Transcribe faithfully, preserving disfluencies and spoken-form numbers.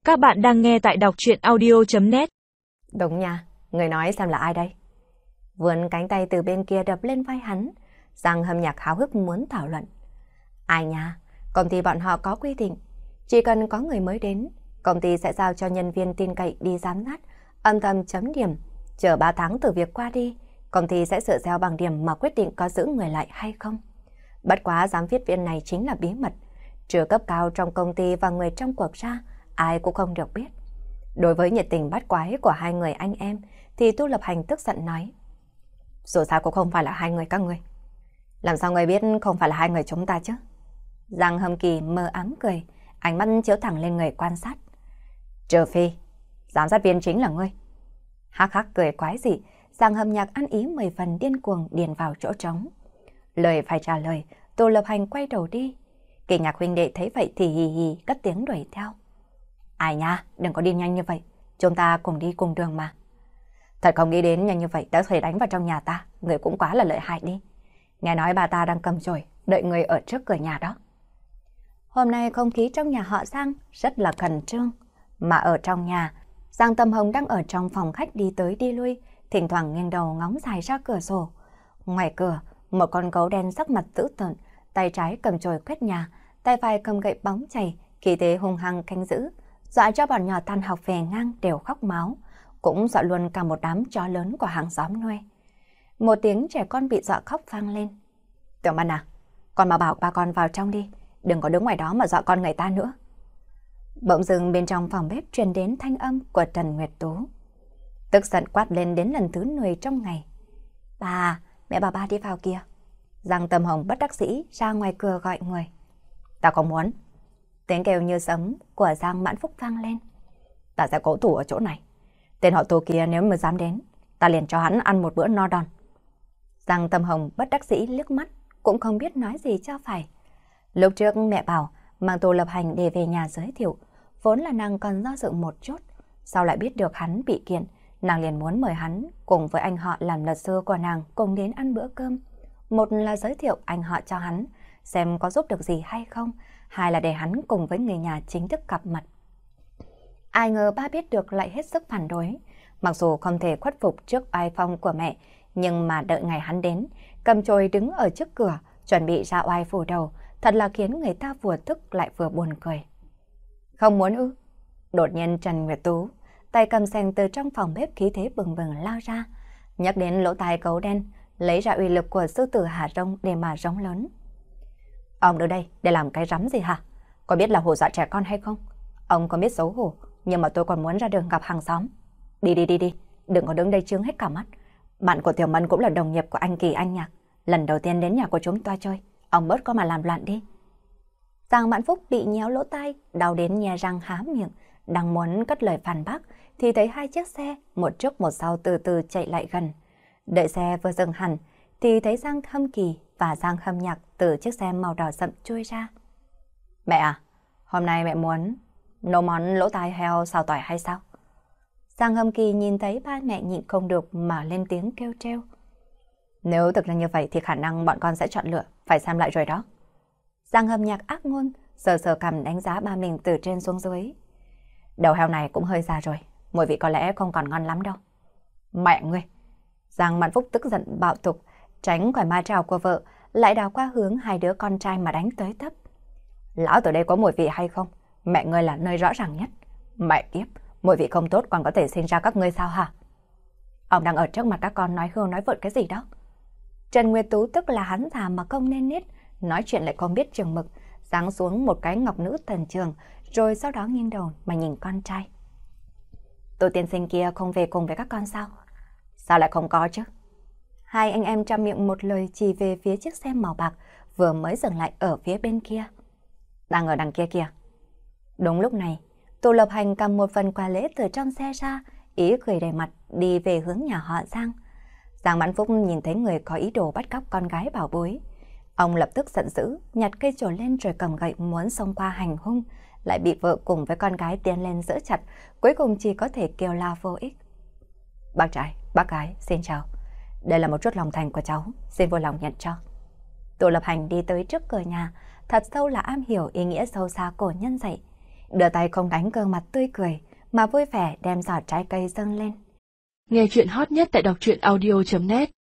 Các bạn đang nghe tại đọc truyện audio chấm net. Đúng nha, người nói xem là ai đây? Vươn cánh tay từ bên kia đập lên vai hắn, Giang Hâm Nhạc háo hức muốn thảo luận. Ai nha, công ty bọn họ có quy định, chỉ cần có người mới đến, công ty sẽ giao cho nhân viên tin cậy đi giám sát, âm thầm chấm điểm, chờ ba tháng từ việc qua đi, công ty sẽ dựa theo bằng điểm mà quyết định có giữ người lại hay không. Bất quá giám viết viên này chính là bí mật, trừ cấp cao trong công ty và người trong cuộc ra, ai cũng không được biết. Đối với nhiệt tình bắt quái của hai người anh em thì Tu Lập Hành tức giận nói: dù sao cũng không phải là hai người các ngươi. Làm sao người biết không phải là hai người chúng ta chứ? Giang Hâm Kỳ mơ ám cười, ánh mắt chiếu thẳng lên người quan sát. Trừ phi, giám sát viên chính là ngươi. Hắc hắc cười quái dị, Giang Hâm Nhạc ăn ý mười phần điên cuồng điền vào chỗ trống. Lời phải trả lời, Tu Lập Hành quay đầu đi. Kỳ Nhạc huynh đệ thấy vậy thì hì hì cất tiếng đuổi theo. Ai nha, đừng có đi nhanh như vậy, chúng ta cùng đi cùng đường mà. Thật không nghĩ đến nhanh như vậy đã thể đánh vào trong nhà ta, người cũng quá là lợi hại đi. Nghe nói bà ta đang cầm chổi, đợi người ở trước cửa nhà đó. Hôm nay không khí trong nhà họ Giang rất là khẩn trương, mà ở trong nhà, Giang Tâm Hồng đang ở trong phòng khách đi tới đi lui, thỉnh thoảng nghiêng đầu ngóng dài ra cửa sổ. Ngoài cửa, một con gấu đen sắc mặt dữ tợn, tay trái cầm chổi quét nhà, tay phải cầm gậy bóng chày, khí thế hung hăng canh giữ, dọa cho bọn nhỏ tan học về ngang đều khóc máu, cũng dọa luôn cả một đám chó lớn của hàng xóm nuôi. Một tiếng trẻ con bị dọa khóc vang lên. Tiểu Mân à, con mà bảo ba con vào trong đi, đừng có đứng ngoài đó mà dọa con người ta nữa. Bỗng dưng bên trong phòng bếp truyền đến thanh âm của Trần Nguyệt Tú. Tức giận quát lên đến lần thứ mười trong ngày. Bà, mẹ bà ba đi vào kìa. Giang Tâm Hồng bất đắc dĩ ra ngoài cửa gọi người. Ta không muốn. Tiếng kêu như sấm của Giang Mãn Phúc vang lên. Ta sẽ cố thủ ở chỗ này. Tên họ Tô kia nếu mà dám đến, ta liền cho hắn ăn một bữa no đòn. Giang Tâm Hồng bất đắc dĩ liếc mắt, cũng không biết nói gì cho phải. Lúc trước mẹ bảo mang Tu Lập Hành để về nhà giới thiệu, vốn là nàng còn do dự một chút, sau lại biết được hắn bị kiện, nàng liền muốn mời hắn cùng với anh họ làm luật sư của nàng cùng đến ăn bữa cơm. Một là giới thiệu anh họ cho hắn, xem có giúp được gì hay không, hai là để hắn cùng với người nhà chính thức gặp mặt. Ai ngờ ba biết được lại hết sức phản đối, mặc dù không thể khuất phục trước oai phong của mẹ, nhưng mà đợi ngày hắn đến, cầm chổi đứng ở trước cửa, chuẩn bị ra oai phủ đầu, thật là khiến người ta vừa tức lại vừa buồn cười. Không muốn ư? Đột nhiên Trần Nguyệt Tú, tay cầm sành từ trong phòng bếp khí thế bừng bừng lao ra, nhắc đến lỗ tai gấu đen, lấy ra uy lực của sư tử Hà Rông để mà rống lớn. Ông đưa đây để làm cái rắm gì hả? Có biết là hù dọa trẻ con hay không? Ông có biết xấu hổ, nhưng mà tôi còn muốn ra đường gặp hàng xóm. Đi đi đi đi, đừng có đứng đây trướng hết cả mắt. Bạn của Tiểu Mân cũng là đồng nghiệp của anh Kỳ anh Nhạc, lần đầu tiên đến nhà của chúng ta chơi, ông bớt có mà làm loạn đi. Giang Mãn Phúc bị nhéo lỗ tai, đau đến nhe răng há miệng, đang muốn cất lời phản bác thì thấy hai chiếc xe một trước một sau từ từ chạy lại gần. Đợi xe vừa dừng hẳn thì thấy Giang Hâm Kỳ và Giang Hâm Nhạc từ chiếc xe màu đỏ sậm chui ra. Mẹ à, hôm nay mẹ muốn nấu món lỗ tai heo xào tỏi hay sao? Giang Hâm Kỳ nhìn thấy ba mẹ nhịn không được mà lên tiếng kêu trêu. Nếu thực là như vậy thì khả năng bọn con sẽ chọn lựa, phải xem lại rồi đó. Giang Hâm Nhạc ác ngôn, sờ sờ cằm đánh giá ba mình từ trên xuống dưới. Đầu heo này cũng hơi già rồi, mùi vị có lẽ không còn ngon lắm đâu. Mẹ ngươi! Giang Mãn Phúc tức giận bạo tục, tránh khỏi ma trào của vợ, lại đào qua hướng hai đứa con trai mà đánh tới tấp. Lão từ đây có mùi vị hay không? Mẹ ngươi là nơi rõ ràng nhất. Mẹ kiếp, mùi vị không tốt còn có thể sinh ra các ngươi sao hả? Ông đang ở trước mặt các con nói hưu nói vượt cái gì đó? Trần Nguyệt Tú tức là hắn già mà không nên nết, nói chuyện lại không biết chừng mực, giáng xuống một cái ngọc nữ thần trường, rồi sau đó nghiêng đầu mà nhìn con trai. Tô tiên sinh kia không về cùng với các con sao? Sao lại không có chứ? Hai anh em trăm miệng một lời chỉ về phía chiếc xe màu bạc vừa mới dừng lại ở phía bên kia. Đang ở đằng kia kìa. Đúng lúc này, Tu Lập Hành cầm một phần quà lễ từ trong xe ra, ý cười đầy mặt đi về hướng nhà họ Giang. Giang Mãn Phúc nhìn thấy người có ý đồ bắt cóc con gái bảo bối. Ông lập tức giận dữ, nhặt cây chổi lên rồi cầm gậy muốn xông qua hành hung, lại bị vợ cùng với con gái tiến lên giữ chặt, cuối cùng chỉ có thể kêu la vô ích. Bác trai, bác gái, xin chào. Đây là một chút lòng thành của cháu, xin vui lòng nhận cho. Tu Lập Hành đi tới trước cửa nhà, thật sâu là am hiểu ý nghĩa sâu xa của nhân dạy. đưa tay không đánh gương mặt tươi cười, mà vui vẻ đem giỏ trái cây dâng lên. Nghe chuyện hot nhất tại đọc truyện audio chấm net.